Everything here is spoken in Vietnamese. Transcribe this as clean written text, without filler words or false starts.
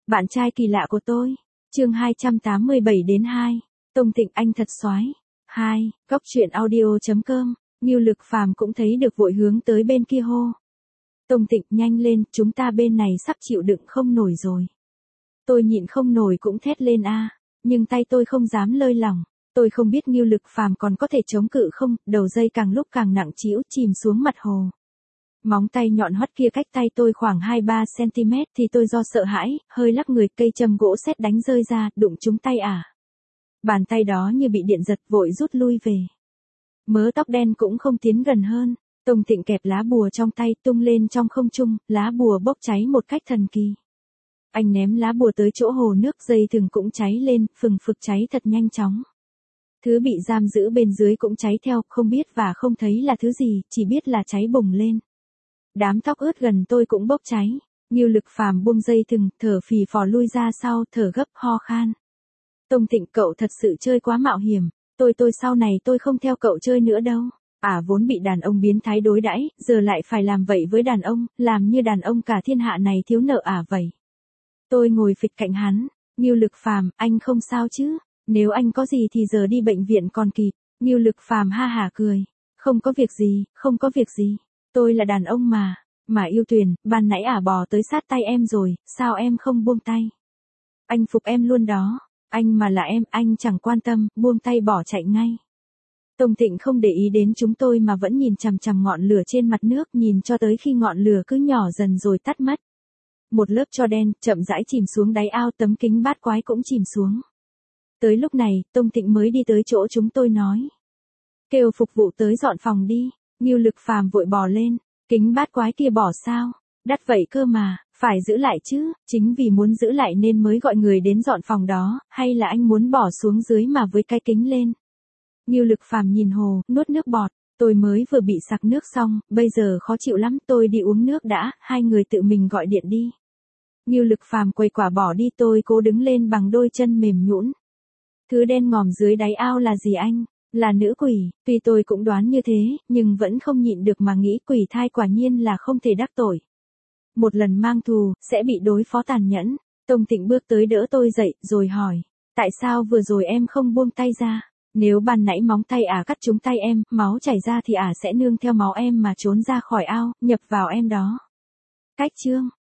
Bạn trai kỳ lạ của tôi. Chương 287-2. Tông Tịnh anh thật soái. 2. Góc truyện audio.com. Ngưu Lực Phàm cũng thấy được vội hướng tới bên kia hô. Tông Tịnh nhanh lên, chúng ta bên này sắp chịu đựng không nổi rồi. Tôi nhịn không nổi cũng thét lên a, nhưng tay tôi không dám lơi lỏng. Tôi không biết Ngưu Lực Phàm còn có thể chống cự không, đầu dây càng lúc càng nặng trĩu chìm xuống mặt hồ. Móng tay nhọn hoắt kia cách tay tôi khoảng 2-3 cm thì tôi do sợ hãi, hơi lắc người, cây châm gỗ sét đánh rơi ra, đụng trúng tay Bàn tay đó như bị điện giật, vội rút lui về. Mớ tóc đen cũng không tiến gần hơn. Tông Tịnh kẹp lá bùa trong tay tung lên trong không trung, lá bùa bốc cháy một cách thần kỳ. Anh ném lá bùa tới chỗ hồ nước, dây thừng cũng cháy lên, phừng phực cháy thật nhanh chóng. Thứ bị giam giữ bên dưới cũng cháy theo, không biết và không thấy là thứ gì, chỉ biết là cháy bùng lên. Đám tóc ướt gần tôi cũng bốc cháy. Ngưu Lực Phàm buông dây thừng, thở phì phò lui ra sau, thở gấp ho khan. Tông Tịnh, cậu thật sự chơi quá mạo hiểm. Tôi sau này tôi không theo cậu chơi nữa đâu. Vốn bị đàn ông biến thái đối đãi, giờ lại phải làm vậy với đàn ông, làm như đàn ông cả thiên hạ này thiếu nợ vậy. Tôi ngồi phịch cạnh hắn. Ngưu Lực Phàm, anh không sao chứ? Nếu anh có gì thì giờ đi bệnh viện còn kịp. Ngưu Lực Phàm ha hả cười. Không có việc gì, không có việc gì. Tôi là đàn ông mà yêu Tuyền, ban nãy bò tới sát tay em rồi, sao em không buông tay? Anh phục em luôn đó, anh mà là em, anh chẳng quan tâm, buông tay bỏ chạy ngay. Tông Tịnh không để ý đến chúng tôi mà vẫn nhìn chằm chằm ngọn lửa trên mặt nước, nhìn cho tới khi ngọn lửa cứ nhỏ dần rồi tắt mất. Một lớp tro đen chậm rãi chìm xuống đáy ao, tấm kính bát quái cũng chìm xuống. Tới lúc này, Tông Tịnh mới đi tới chỗ chúng tôi nói. Kêu phục vụ tới dọn phòng đi. Ngưu Lực Phàm vội bò lên. Kính bát quái kia bỏ sao? Đắt vậy cơ mà, phải giữ lại chứ, chính vì muốn giữ lại nên mới gọi người đến dọn phòng đó, hay là anh muốn bỏ xuống dưới mà với cái kính lên? Ngưu Lực Phàm nhìn hồ, nuốt nước bọt. Tôi mới vừa bị sặc nước xong, bây giờ khó chịu lắm, tôi đi uống nước đã, hai người tự mình gọi điện đi. Ngưu Lực Phàm quầy quả bỏ đi, tôi cố đứng lên bằng đôi chân mềm nhũn. Thứ đen ngòm dưới đáy ao là gì anh? Là nữ quỷ. Tuy tôi cũng đoán như thế, nhưng vẫn không nhịn được mà nghĩ quỷ thai quả nhiên là không thể đắc tội. Một lần mang thù, sẽ bị đối phó tàn nhẫn. Tông Tịnh bước tới đỡ tôi dậy, rồi hỏi. Tại sao vừa rồi em không buông tay ra? Nếu ban nãy móng tay cắt trúng tay em, máu chảy ra thì sẽ nương theo máu em mà trốn ra khỏi ao, nhập vào em đó. Cách chương.